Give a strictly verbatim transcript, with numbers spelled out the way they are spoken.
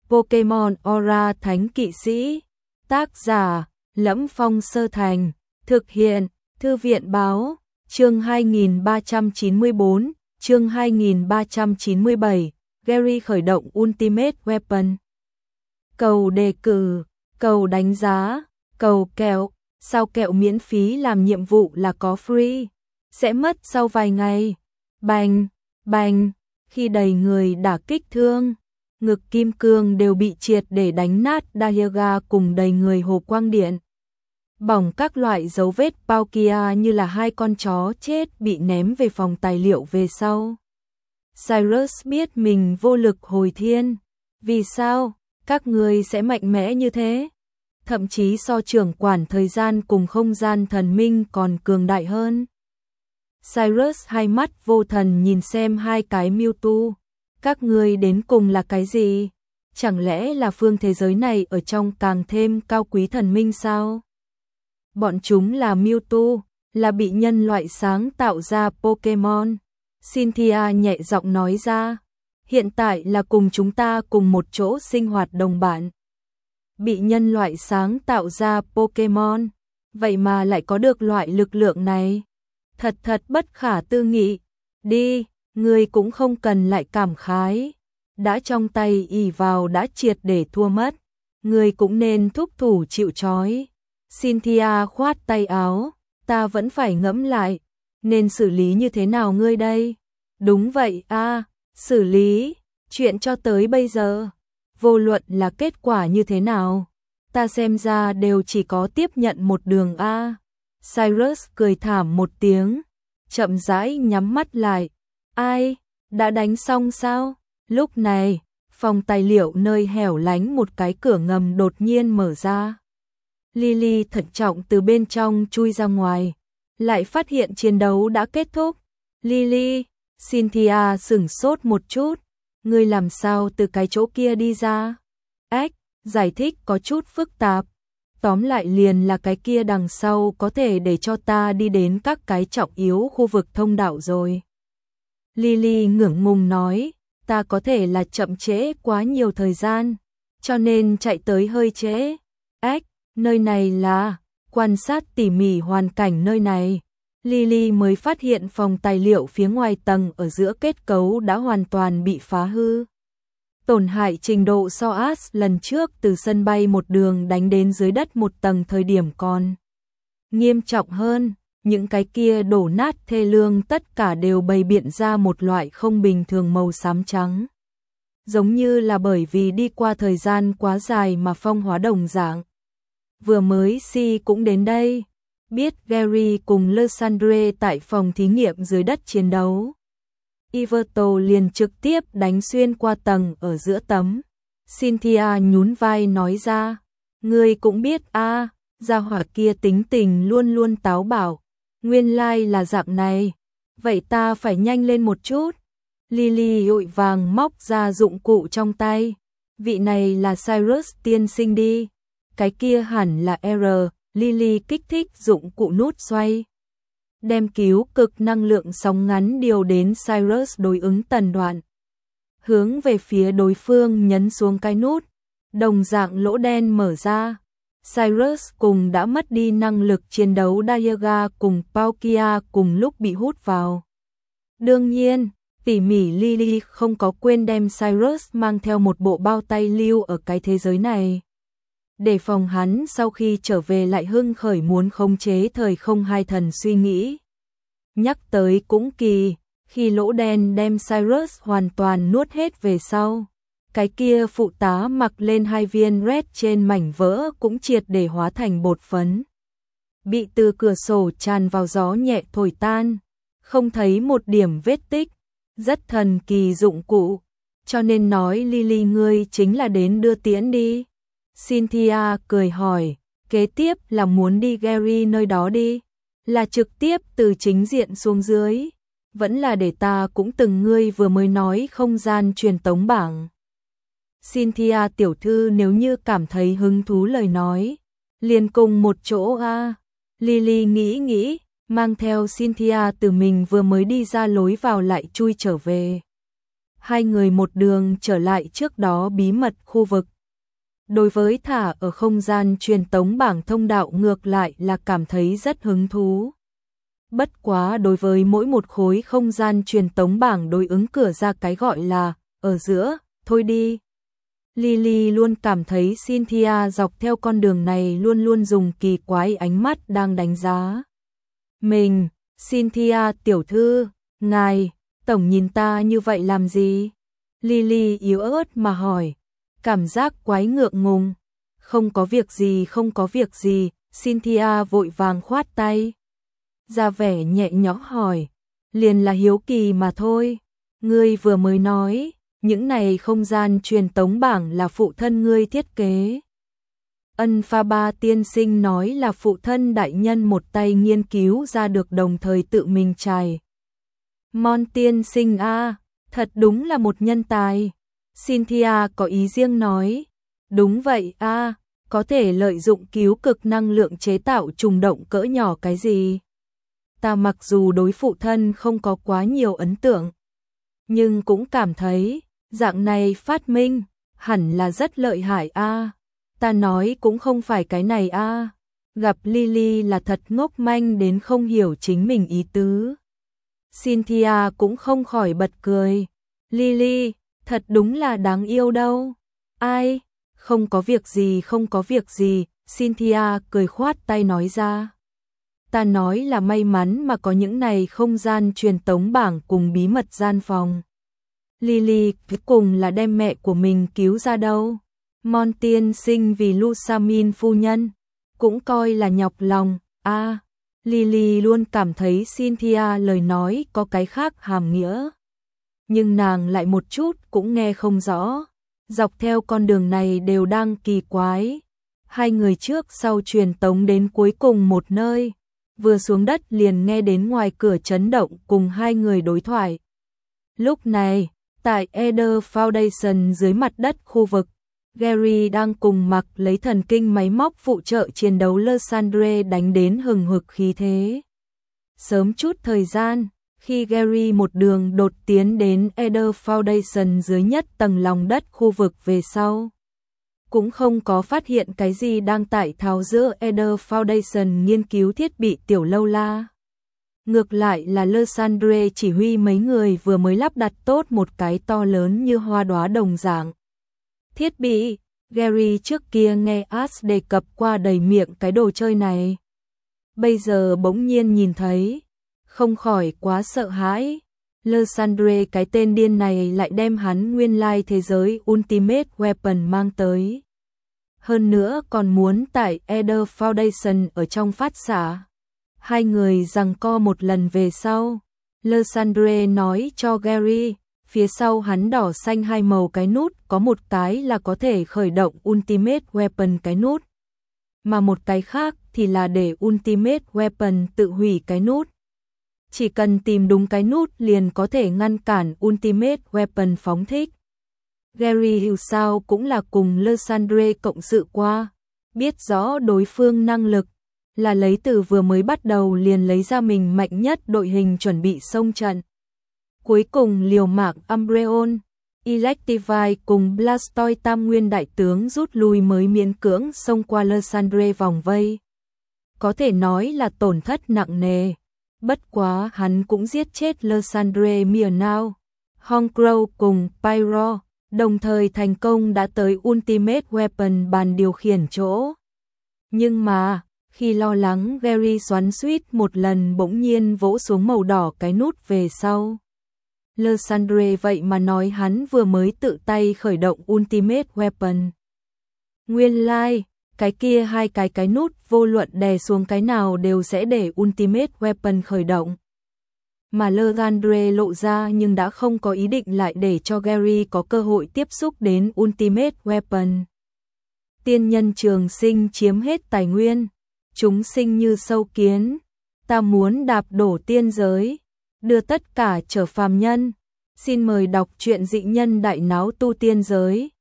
Pokemon Aura Thánh Kỵ Sĩ. Tác giả: Lẫm Phong Sơ Thành. Thực hiện: Thư viện báo. Chương hai nghìn ba trăm chín mươi tư, chương hai nghìn ba trăm chín mươi bảy, Gary khởi động Ultimate Weapon. Cầu đề cử, cầu đánh giá, cầu kẹo, sao kẹo miễn phí làm nhiệm vụ là có free, sẽ mất sau vài ngày. Bành, bành, khi đầy người đả kích thương, ngực kim cương đều bị triệt để đánh nát. Dahiga cùng đầy người hồ quang điện. Bỏng các loại dấu vết Palkia như là hai con chó chết bị ném về phòng tài liệu về sau. Cyrus biết mình vô lực hồi thiên. Vì sao? Các người sẽ mạnh mẽ như thế? Thậm chí so trưởng quản thời gian cùng không gian thần minh còn cường đại hơn. Cyrus hai mắt vô thần nhìn xem hai cái Mewtwo. Các người đến cùng là cái gì? Chẳng lẽ là phương thế giới này ở trong càng thêm cao quý thần minh sao? Bọn chúng là Mewtwo, là bị nhân loại sáng tạo ra Pokemon. Cynthia nhẹ giọng nói ra. Hiện tại là cùng chúng ta cùng một chỗ sinh hoạt đồng bạn. Bị nhân loại sáng tạo ra Pokemon, vậy mà lại có được loại lực lượng này. Thật thật bất khả tư nghị. Đi, người cũng không cần lại cảm khái. Đã trong tay ỷ vào đã triệt để thua mất. Người cũng nên thúc thủ chịu trói. Cynthia khoát tay áo. Ta vẫn phải ngẫm lại. Nên xử lý như thế nào ngươi đây? Đúng vậy a, à, xử lý. Chuyện cho tới bây giờ, vô luận là kết quả như thế nào, ta xem ra đều chỉ có tiếp nhận một đường a. Cyrus cười thảm một tiếng, chậm rãi nhắm mắt lại. Ai? Đã đánh xong sao? Lúc này, phòng tài liệu nơi hẻo lánh một cái cửa ngầm đột nhiên mở ra. Lily thận trọng từ bên trong chui ra ngoài, lại phát hiện chiến đấu đã kết thúc. Lily, Cynthia sửng sốt một chút. Ngươi làm sao từ cái chỗ kia đi ra? Ách, giải thích có chút phức tạp. Tóm lại liền là cái kia đằng sau có thể để cho ta đi đến các cái trọng yếu khu vực thông đạo rồi. Lily ngượng ngùng nói, ta có thể là chậm trễ quá nhiều thời gian, cho nên chạy tới hơi trễ. Ách, nơi này là, quan sát tỉ mỉ hoàn cảnh nơi này. Lily mới phát hiện phòng tài liệu phía ngoài tầng ở giữa kết cấu đã hoàn toàn bị phá hư. Tổn hại trình độ so As lần trước từ sân bay một đường đánh đến dưới đất một tầng thời điểm còn nghiêm trọng hơn, những cái kia đổ nát thê lương tất cả đều bày biện ra một loại không bình thường màu xám trắng. Giống như là bởi vì đi qua thời gian quá dài mà phong hóa đồng dạng. Vừa mới Si cũng đến đây. Biết Gary cùng Lysandre tại phòng thí nghiệm dưới đất chiến đấu. Iverto liền trực tiếp đánh xuyên qua tầng ở giữa tấm. Cynthia nhún vai nói ra. Ngươi cũng biết a, à, gia hỏa kia tính tình luôn luôn táo bạo. Nguyên lai like là dạng này. Vậy ta phải nhanh lên một chút. Lily vội vàng móc ra dụng cụ trong tay. Vị này là Cyrus tiên sinh đi. Cái kia hẳn là R. Lily kích thích dụng cụ nút xoay. Đem cứu cực năng lượng sóng ngắn điều đến Cyrus đối ứng tần đoạn. Hướng về phía đối phương nhấn xuống cái nút. Đồng dạng lỗ đen mở ra. Cyrus cùng đã mất đi năng lực chiến đấu Dahiga cùng Palkia cùng lúc bị hút vào. Đương nhiên, tỉ mỉ Lily không có quên đem Cyrus mang theo một bộ bao tay lưu ở cái thế giới này. Để phòng hắn sau khi trở về lại hưng khởi muốn khống chế thời không hai thần suy nghĩ. Nhắc tới cũng kỳ, khi lỗ đen đem Cyrus hoàn toàn nuốt hết về sau, cái kia phụ tá mặc lên hai viên red trên mảnh vỡ cũng triệt để hóa thành bột phấn. Bị từ cửa sổ tràn vào gió nhẹ thổi tan, không thấy một điểm vết tích, rất thần kỳ dụng cụ, cho nên nói Lily ngươi chính là đến đưa tiễn đi. Cynthia cười hỏi, kế tiếp là muốn đi Gary nơi đó đi, là trực tiếp từ chính diện xuống dưới, vẫn là để ta cũng từng ngươi vừa mới nói không gian truyền tống bảng. Cynthia tiểu thư nếu như cảm thấy hứng thú lời nói, liền cùng một chỗ a. Lily nghĩ nghĩ, mang theo Cynthia từ mình vừa mới đi ra lối vào lại chui trở về. Hai người một đường trở lại trước đó bí mật khu vực. Đối với thả ở không gian truyền tống bảng thông đạo ngược lại là cảm thấy rất hứng thú. Bất quá đối với mỗi một khối không gian truyền tống bảng đối ứng cửa ra cái gọi là ở giữa, thôi đi. Lily luôn cảm thấy Cynthia dọc theo con đường này luôn luôn dùng kỳ quái ánh mắt đang đánh giá mình. Cynthia tiểu thư, ngài, tổng nhìn ta như vậy làm gì? Lily yếu ớt mà hỏi, cảm giác quái ngượng ngùng. Không có việc gì, không có việc gì, Cynthia vội vàng khoát tay. Ra vẻ nhẹ nhõm hỏi, liền là hiếu kỳ mà thôi. Ngươi vừa mới nói, những này không gian truyền tống bảng là phụ thân ngươi thiết kế. Ân Pha Ba tiên sinh nói là phụ thân đại nhân một tay nghiên cứu ra được đồng thời tự mình trải. Mon tiên sinh a, thật đúng là một nhân tài. Cynthia có ý riêng nói, đúng vậy a, có thể lợi dụng cứu cực năng lượng chế tạo trùng động cỡ nhỏ cái gì. Ta mặc dù đối phụ thân không có quá nhiều ấn tượng, nhưng cũng cảm thấy, dạng này phát minh, hẳn là rất lợi hại a. Ta nói cũng không phải cái này a. Gặp Lily là thật ngốc manh đến không hiểu chính mình ý tứ. Cynthia cũng không khỏi bật cười. Lily, thật đúng là đáng yêu đâu. Ai? Không có việc gì, không có việc gì, Cynthia cười khoát tay nói ra. Ta nói là may mắn mà có những này không gian truyền tống bảng cùng bí mật gian phòng. Lily cuối cùng là đem mẹ của mình cứu ra đâu. Mon tiên sinh vì Lusamin phu nhân, cũng coi là nhọc lòng. A, à, Lily luôn cảm thấy Cynthia lời nói có cái khác hàm nghĩa. Nhưng nàng lại một chút cũng nghe không rõ. Dọc theo con đường này đều đang kỳ quái. Hai người trước sau truyền tống đến cuối cùng một nơi. Vừa xuống đất liền nghe đến ngoài cửa chấn động cùng hai người đối thoại. Lúc này, tại Eder Foundation dưới mặt đất khu vực, Gary đang cùng mặc lấy thần kinh máy móc phụ trợ chiến đấu Lysandre đánh đến hừng hực khí thế. Sớm chút thời gian, khi Gary một đường đột tiến đến Eder Foundation dưới nhất tầng lòng đất khu vực về sau, cũng không có phát hiện cái gì đang tại tháo giữa Eder Foundation nghiên cứu thiết bị tiểu lâu la. Ngược lại là Lysandre chỉ huy mấy người vừa mới lắp đặt tốt một cái to lớn như hoa đóa đồng dạng thiết bị. Gary trước kia nghe Ash đề cập qua đầy miệng cái đồ chơi này. Bây giờ bỗng nhiên nhìn thấy, không khỏi quá sợ hãi. Lysandre cái tên điên này lại đem hắn nguyên lai thế giới Ultimate Weapon mang tới. Hơn nữa còn muốn tại Eder Foundation ở trong phát xạ. Hai người giằng co một lần về sau. Lysandre nói cho Gary, phía sau hắn đỏ xanh hai màu cái nút, có một cái là có thể khởi động Ultimate Weapon cái nút, mà một cái khác thì là để Ultimate Weapon tự hủy cái nút. Chỉ cần tìm đúng cái nút liền có thể ngăn cản Ultimate Weapon phóng thích. Gary hiểu sao cũng là cùng Lysandre cộng sự qua, biết rõ đối phương năng lực, là lấy từ vừa mới bắt đầu liền lấy ra mình mạnh nhất đội hình chuẩn bị xông trận. Cuối cùng liều mạng Umbreon, Electivire cùng Blastoise tam nguyên đại tướng rút lui mới miễn cưỡng xông qua Lysandre vòng vây. Có thể nói là tổn thất nặng nề. Bất quá hắn cũng giết chết Lysandre Mionao, Hongcrow cùng Pyro, đồng thời thành công đã tới Ultimate Weapon bàn điều khiển chỗ. Nhưng mà, khi lo lắng Gary xoắn xuýt một lần bỗng nhiên vỗ xuống màu đỏ cái nút về sau. Lysandre vậy mà nói hắn vừa mới tự tay khởi động Ultimate Weapon. Nguyên lai, like, cái kia hai cái cái nút vô luận đè xuống cái nào đều sẽ để Ultimate Weapon khởi động. Mà Lysandre lộ ra nhưng đã không có ý định lại để cho Gary có cơ hội tiếp xúc đến Ultimate Weapon. Tiên nhân trường sinh chiếm hết tài nguyên, chúng sinh như sâu kiến, ta muốn đạp đổ tiên giới, đưa tất cả trở phàm nhân. Xin mời đọc truyện Dị Nhân Đại Náo Tu Tiên Giới.